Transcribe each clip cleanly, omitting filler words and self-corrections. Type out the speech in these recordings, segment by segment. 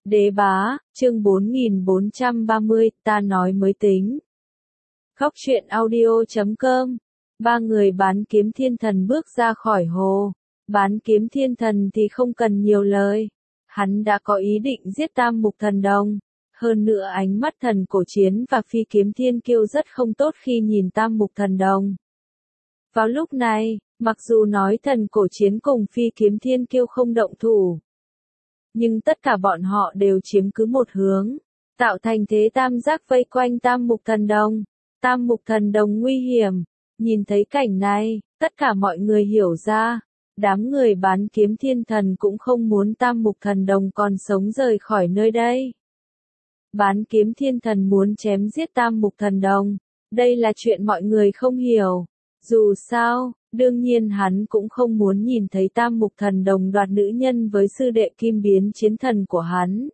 Đế bá, chương 4430, ta nói mới tính. Khóc chuyện audio.com. Ba người bán kiếm thiên thần bước ra khỏi hồ. Bán kiếm thiên thần thì không cần nhiều lời. Hắn đã có ý định giết Tam Mục Thần Đồng. Hơn nữa ánh mắt Thần Cổ Chiến và Phi Kiếm Thiên Kiêu rất không tốt khi nhìn Tam Mục Thần Đồng. Vào lúc này, mặc dù nói Thần Cổ Chiến cùng Phi Kiếm Thiên Kiêu không động thủ, nhưng tất cả bọn họ đều chiếm cứ một hướng, tạo thành thế tam giác vây quanh Tam Mục Thần Đồng. Tam Mục Thần Đồng nguy hiểm. Nhìn thấy cảnh này, tất cả mọi người hiểu ra, đám người bán kiếm thiên thần cũng không muốn Tam Mục Thần Đồng còn sống rời khỏi nơi đây. Bán kiếm thiên thần muốn chém giết Tam Mục Thần Đồng, đây là chuyện mọi người không hiểu. Dù sao, đương nhiên hắn cũng không muốn nhìn thấy Tam Mục Thần Đồng đoạt nữ nhân với sư đệ Kim Biến Chiến Thần của hắn.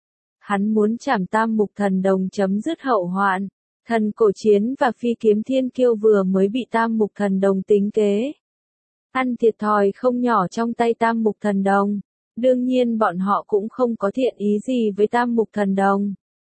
Hắn muốn chảm Tam Mục Thần Đồng chấm dứt hậu hoạn. Thần Cổ Chiến và Phi Kiếm Thiên Kiêu vừa mới bị Tam Mục Thần Đồng tính kế, ăn thiệt thòi không nhỏ trong tay Tam Mục Thần Đồng. Đương nhiên bọn họ cũng không có thiện ý gì với Tam Mục Thần Đồng.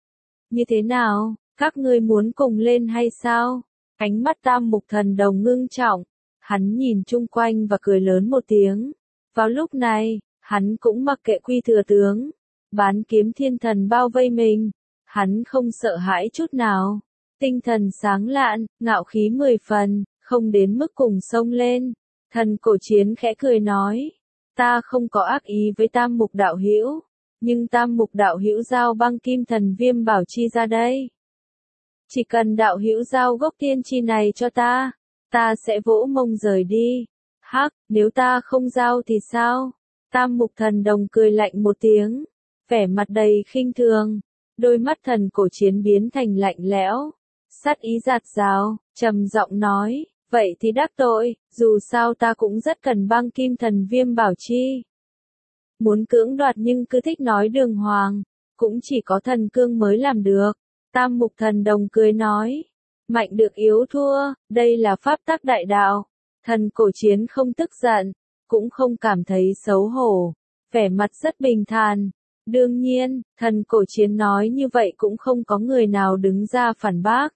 Như thế nào, các ngươi muốn cùng lên hay sao? Ánh mắt Tam Mục Thần Đồng ngưng trọng, hắn nhìn chung quanh và cười lớn một tiếng. Vào lúc này, hắn cũng mặc kệ Quy Thừa Tướng, bán kiếm thiên thần bao vây mình, hắn không sợ hãi chút nào. Tinh thần sáng lạn, ngạo khí 10 phần, không đến mức cùng xông lên. Thần Cổ Chiến khẽ cười nói, ta không có ác ý với Tam Mục đạo hữu, nhưng Tam Mục đạo hữu giao băng kim thần viêm bảo chi ra đây. Chỉ cần đạo hữu giao gốc tiên chi này cho ta sẽ vỗ mông rời đi. Hắc, nếu ta không giao thì sao? Tam Mục Thần Đồng cười lạnh một tiếng, vẻ mặt đầy khinh thường, đôi mắt Thần Cổ Chiến biến thành lạnh lẽo, sát ý rạt rào, trầm giọng nói, vậy thì đắc tội, dù sao ta cũng rất cần băng kim thần viêm bảo chi. Muốn cưỡng đoạt nhưng cứ thích nói đường hoàng, cũng chỉ có thần cương mới làm được. Tam Mục Thần Đồng cười nói, mạnh được yếu thua, đây là pháp tắc đại đạo. Thần Cổ Chiến không tức giận, cũng không cảm thấy xấu hổ, vẻ mặt rất bình thản. Đương nhiên, Thần Cổ Chiến nói như vậy cũng không có người nào đứng ra phản bác.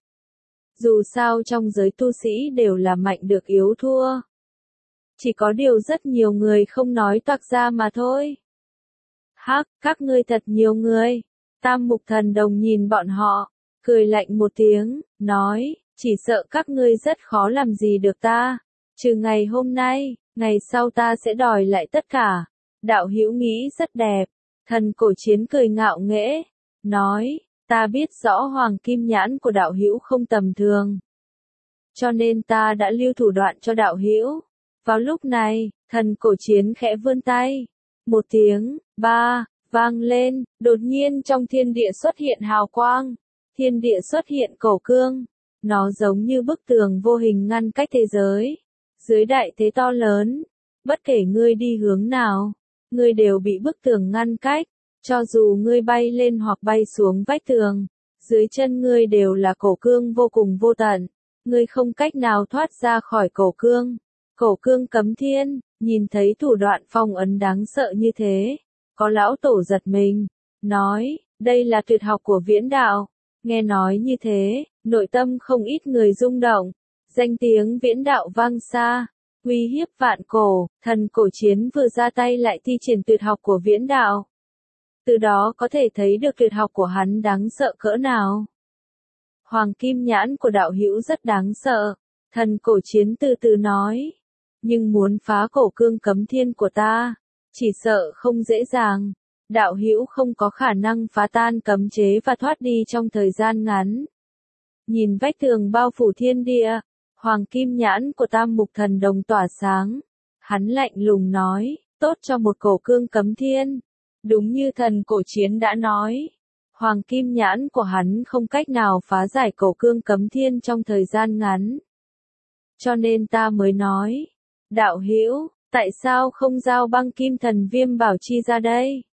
Dù sao trong giới tu sĩ đều là mạnh được yếu thua. Chỉ có điều rất nhiều người không nói toạc ra mà thôi. Hắc, các ngươi thật nhiều người. Tam Mục Thần Đồng nhìn bọn họ, cười lạnh một tiếng, nói, chỉ sợ các ngươi rất khó làm gì được ta. Trừ ngày hôm nay, ngày sau ta sẽ đòi lại tất cả. Đạo hữu nghĩ rất đẹp. Thần Cổ Chiến cười ngạo nghễ, nói, ta biết rõ hoàng kim nhãn của đạo hữu không tầm thường, cho nên ta đã lưu thủ đoạn cho đạo hữu. Vào lúc này, Thần Cổ Chiến khẽ vươn tay, một tiếng, ba, vang lên, đột nhiên trong thiên địa xuất hiện hào quang, thiên địa xuất hiện cổ cương, nó giống như bức tường vô hình ngăn cách thế giới. Dưới đại thế to lớn, bất kể ngươi đi hướng nào, ngươi đều bị bức tường ngăn cách. Cho dù ngươi bay lên hoặc bay xuống vách tường, dưới chân ngươi đều là cổ cương vô cùng vô tận, ngươi không cách nào thoát ra khỏi cổ cương. Cổ cương cấm thiên, nhìn thấy thủ đoạn phong ấn đáng sợ như thế, có lão tổ giật mình, nói, đây là tuyệt học của viễn đạo. Nghe nói như thế, nội tâm không ít người rung động, danh tiếng viễn đạo vang xa, uy hiếp vạn cổ. Thần Cổ Chiến vừa ra tay lại thi triển tuyệt học của viễn đạo. Từ đó có thể thấy được tuyệt học của hắn đáng sợ cỡ nào. Hoàng kim nhãn của đạo hữu rất đáng sợ. Thần Cổ Chiến từ từ nói. Nhưng muốn phá cổ cương cấm thiên của ta, chỉ sợ không dễ dàng. Đạo hữu không có khả năng phá tan cấm chế và thoát đi trong thời gian ngắn. Nhìn vách tường bao phủ thiên địa, hoàng kim nhãn của Tam Mục Thần Đồng tỏa sáng. Hắn lạnh lùng nói, tốt cho một cổ cương cấm thiên. Đúng như Thần Cổ Chiến đã nói, hoàng kim nhãn của hắn không cách nào phá giải cổ cương cấm thiên trong thời gian ngắn. Cho nên ta mới nói, đạo hữu, tại sao không giao băng kim thần viêm bảo chi ra đây?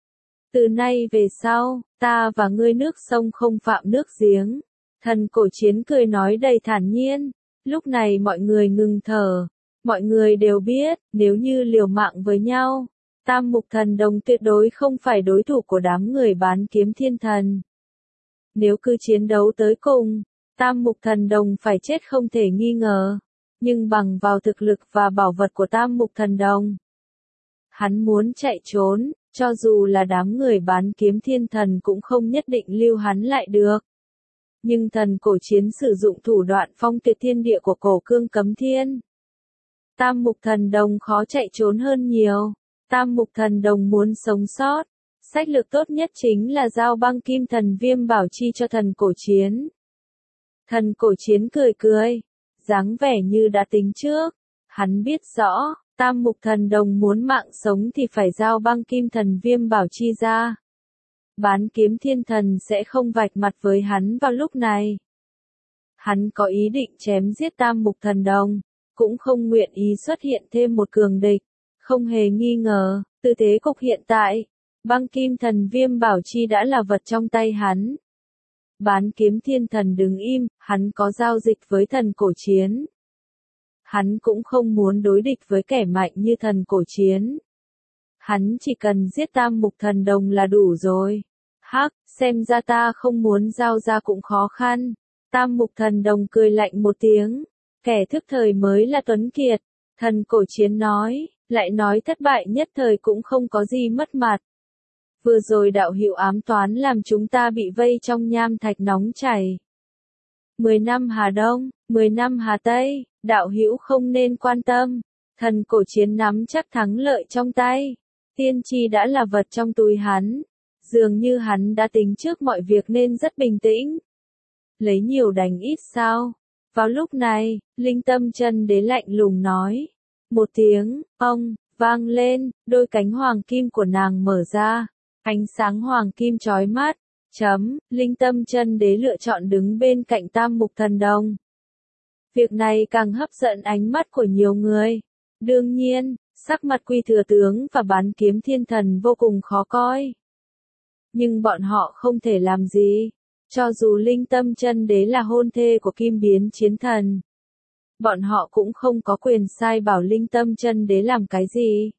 Từ nay về sau, ta và ngươi nước sông không phạm nước giếng. Thần Cổ Chiến cười nói đầy thản nhiên. Lúc này mọi người ngừng thở. Mọi người đều biết, nếu như liều mạng với nhau, Tam Mục Thần Đồng tuyệt đối không phải đối thủ của đám người bán kiếm thiên thần. Nếu cứ chiến đấu tới cùng, Tam Mục Thần Đồng phải chết không thể nghi ngờ. Nhưng bằng vào thực lực và bảo vật của Tam Mục Thần Đồng, hắn muốn chạy trốn, cho dù là đám người bán kiếm thiên thần cũng không nhất định lưu hắn lại được. Nhưng thần cổ chiến sử dụng thủ đoạn phong tuyệt thiên địa của cổ cương cấm thiên. Tam Mục Thần Đồng khó chạy trốn hơn nhiều. Tam Mục Thần Đồng muốn sống sót. Sách lược tốt nhất chính là giao băng kim thần viêm bảo chi cho thần cổ chiến. Thần cổ chiến cười cười, dáng vẻ như đã tính trước. Hắn biết rõ, Tam Mục Thần Đồng muốn mạng sống thì phải giao băng kim thần viêm bảo chi ra. Bán kiếm thiên thần sẽ không vạch mặt với hắn vào lúc này. Hắn có ý định chém giết Tam Mục Thần Đồng, cũng không nguyện ý xuất hiện thêm một cường địch. Không hề nghi ngờ, từ thế cục hiện tại, băng kim thần viêm bảo chi đã là vật trong tay hắn. Bán kiếm thiên thần đứng im, hắn có giao dịch với thần cổ chiến. Hắn cũng không muốn đối địch với kẻ mạnh như thần cổ chiến. Hắn chỉ cần giết Tam Mục Thần Đồng là đủ rồi. Hắc, xem ra ta không muốn giao ra cũng khó khăn. Tam Mục Thần Đồng cười lạnh một tiếng. Kẻ thức thời mới là tuấn kiệt. Thần cổ chiến nói, lại nói thất bại nhất thời cũng không có gì mất mặt. Vừa rồi đạo hữu ám toán làm chúng ta bị vây trong nham thạch nóng chảy. 10 năm Hà Đông, 10 năm Hà Tây, đạo hữu không nên quan tâm. Thần cổ chiến nắm chắc thắng lợi trong tay. Tiên tri đã là vật trong túi hắn. Dường như hắn đã tính trước mọi việc nên rất bình tĩnh. Lấy nhiều đánh ít sao? Vào lúc này, Linh Tâm Chân Đế lạnh lùng nói. Một tiếng, ông, vang lên, đôi cánh hoàng kim của nàng mở ra. Ánh sáng hoàng kim chói mắt. Linh Tâm Chân Đế lựa chọn đứng bên cạnh Tam Mục Thần Đồng. Việc này càng hấp dẫn ánh mắt của nhiều người. Đương nhiên, sắc mặt Quy Thừa Tướng và bán kiếm thiên thần vô cùng khó coi. Nhưng bọn họ không thể làm gì. Cho dù Linh Tâm Chân Đế là hôn thê của Kim Biến Chiến Thần, bọn họ cũng không có quyền sai bảo Linh Tâm Chân Đế làm cái gì.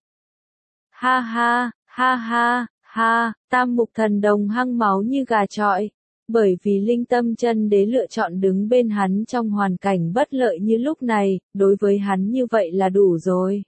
Ha ha, ha ha, ha, Tam Mục Thần Đồng hăng máu như gà chọi, bởi vì Linh Tâm Chân Đế lựa chọn đứng bên hắn trong hoàn cảnh bất lợi như lúc này, đối với hắn như vậy là đủ rồi.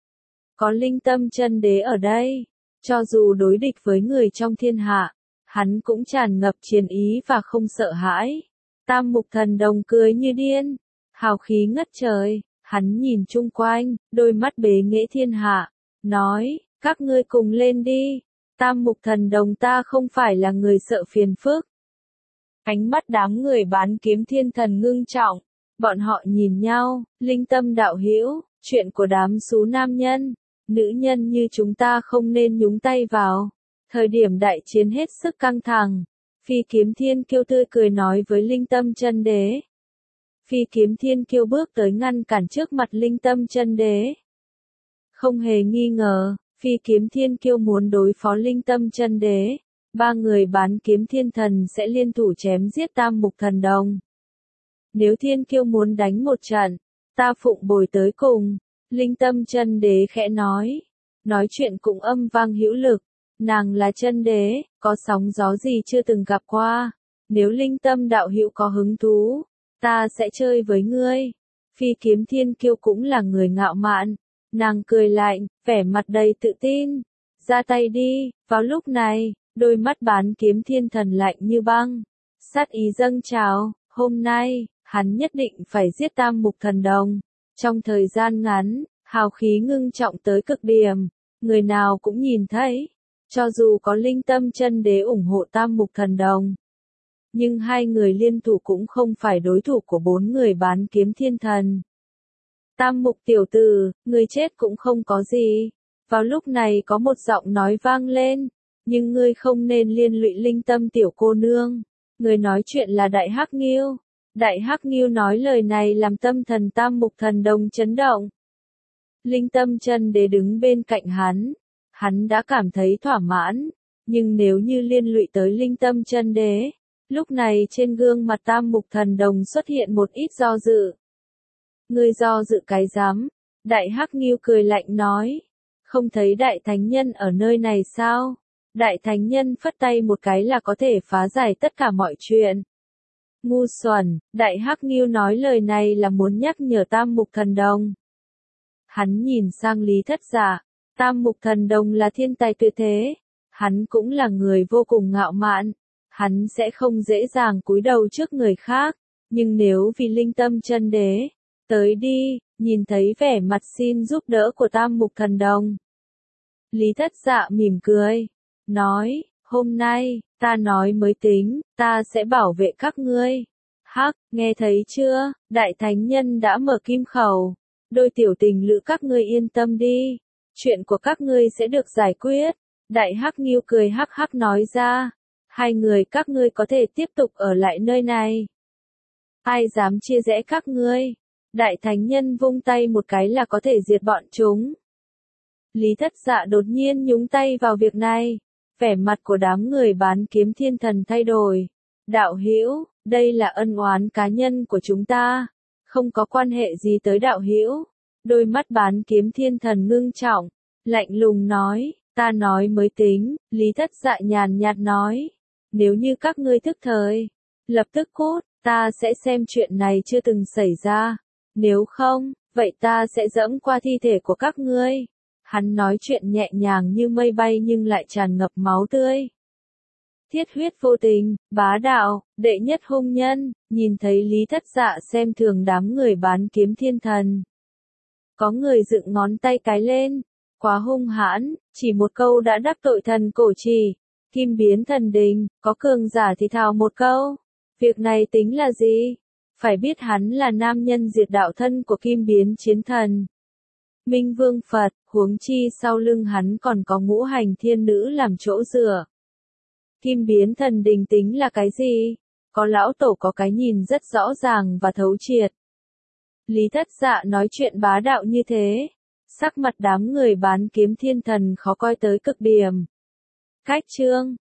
Có Linh Tâm Chân Đế ở đây, cho dù đối địch với người trong thiên hạ, hắn cũng tràn ngập chiến ý và không sợ hãi. Tam Mục Thần Đồng cười như điên, hào khí ngất trời, hắn nhìn chung quanh, đôi mắt bế nghệ thiên hạ, nói, các ngươi cùng lên đi. Tam Mục Thần Đồng ta không phải là người sợ phiền phức. Ánh mắt đám người bán kiếm thiên thần ngưng trọng, bọn họ nhìn nhau, Linh Tâm đạo hữu, chuyện của đám sú nam nhân, nữ nhân như chúng ta không nên nhúng tay vào. Thời điểm đại chiến hết sức căng thẳng, Phi Kiếm Thiên Kiêu tươi cười nói với Linh Tâm Chân Đế. Phi Kiếm Thiên Kiêu bước tới ngăn cản trước mặt Linh Tâm Chân Đế. Không hề nghi ngờ, Phi Kiếm Thiên Kiêu muốn đối phó Linh Tâm Chân Đế. Ba người bán kiếm thiên thần sẽ liên thủ chém giết Tam Mục Thần Đồng. Nếu Thiên Kiêu muốn đánh một trận, ta phụng bồi tới cùng. Linh Tâm Chân Đế khẽ nói. Nói chuyện cũng âm vang hữu lực. Nàng là chân đế, có sóng gió gì chưa từng gặp qua. Nếu Linh Tâm đạo hữu có hứng thú, ta sẽ chơi với ngươi. Phi Kiếm Thiên Kiêu cũng là người ngạo mạn. Nàng cười lạnh, vẻ mặt đầy tự tin. Ra tay đi. Vào lúc này, đôi mắt bán kiếm thiên thần lạnh như băng. Sát ý dâng trào, hôm nay, hắn nhất định phải giết Tam Mục Thần Đồng. Trong thời gian ngắn, hào khí ngưng trọng tới cực điểm. Người nào cũng nhìn thấy. Cho dù có Linh Tâm Chân Đế ủng hộ Tam Mục Thần Đồng, nhưng hai người liên thủ cũng không phải đối thủ của 4 người bán kiếm thiên thần. Tam Mục tiểu tử, người chết cũng không có gì. Vào lúc này có một giọng nói vang lên, nhưng ngươi không nên liên lụy Linh Tâm tiểu cô nương. Người nói chuyện là Đại Hắc Ngưu. Đại Hắc Ngưu nói lời này làm tâm thần Tam Mục Thần Đồng chấn động. Linh Tâm Chân Đế đứng bên cạnh hắn. Hắn đã cảm thấy thỏa mãn, nhưng nếu như liên lụy tới Linh Tâm Chân Đế, lúc này trên gương mặt Tam Mục Thần Đồng xuất hiện một ít do dự. Ngươi do dự cái rắm? Đại Hắc Ngưu cười lạnh nói. Không thấy đại thánh nhân ở nơi này sao? Đại thánh nhân phất tay một cái là có thể phá giải tất cả mọi chuyện. Ngu xuẩn, đại hắc nghiêu nói lời này là muốn nhắc nhở Tam Mục Thần Đồng. Hắn nhìn sang Lý Thất Dạ, Tam Mục Thần Đồng là thiên tài tuyệt thế, hắn cũng là người vô cùng ngạo mạn, hắn sẽ không dễ dàng cúi đầu trước người khác, nhưng nếu vì linh tâm chân đế, tới đi, nhìn thấy vẻ mặt xin giúp đỡ của Tam Mục Thần Đồng. Lý Thất Dạ mỉm cười, nói, hôm nay, ta nói mới tính, ta sẽ bảo vệ các ngươi. Hắc, nghe thấy chưa, đại thánh nhân đã mở kim khẩu, đôi tiểu tình lữ các ngươi yên tâm đi, chuyện của các ngươi sẽ được giải quyết. Đại hắc nghiêu cười hắc hắc nói ra, hai người các ngươi có thể tiếp tục ở lại nơi này. Ai dám chia rẽ các ngươi? Đại thánh nhân vung tay một cái là có thể diệt bọn chúng. Lý Thất Dạ đột nhiên nhúng tay vào việc này, vẻ mặt của đám người bán kiếm thiên thần thay đổi. Đạo hữu, đây là ân oán cá nhân của chúng ta, không có quan hệ gì tới đạo hữu. Đôi mắt bán kiếm thiên thần ngưng trọng, lạnh lùng nói, ta nói mới tính. Lý Thất Dạ nhàn nhạt nói, nếu như các ngươi thức thời, lập tức cút, ta sẽ xem chuyện này chưa từng xảy ra. Nếu không, vậy ta sẽ dẫm qua thi thể của các ngươi. Hắn nói chuyện nhẹ nhàng như mây bay nhưng lại tràn ngập máu tươi. Thiết huyết vô tình, bá đạo, đệ nhất hung nhân, nhìn thấy Lý Thất Dạ xem thường đám người bán kiếm thiên thần. Có người dựng ngón tay cái lên, quá hung hãn, chỉ một câu đã đắc tội thần cổ trì, kim biến thần đình, có cường giả thì thào một câu. Việc này tính là gì? Phải biết hắn là nam nhân diệt đạo thân của kim biến chiến thần. Minh Vương Phật, huống chi sau lưng hắn còn có ngũ hành thiên nữ làm chỗ dựa. Kim biến thần đình tính là cái gì? Có lão tổ có cái nhìn rất rõ ràng và thấu triệt. Lý Thất Dạ nói chuyện bá đạo như thế, sắc mặt đám người bán kiếm thiên thần khó coi tới cực điểm. Cách chương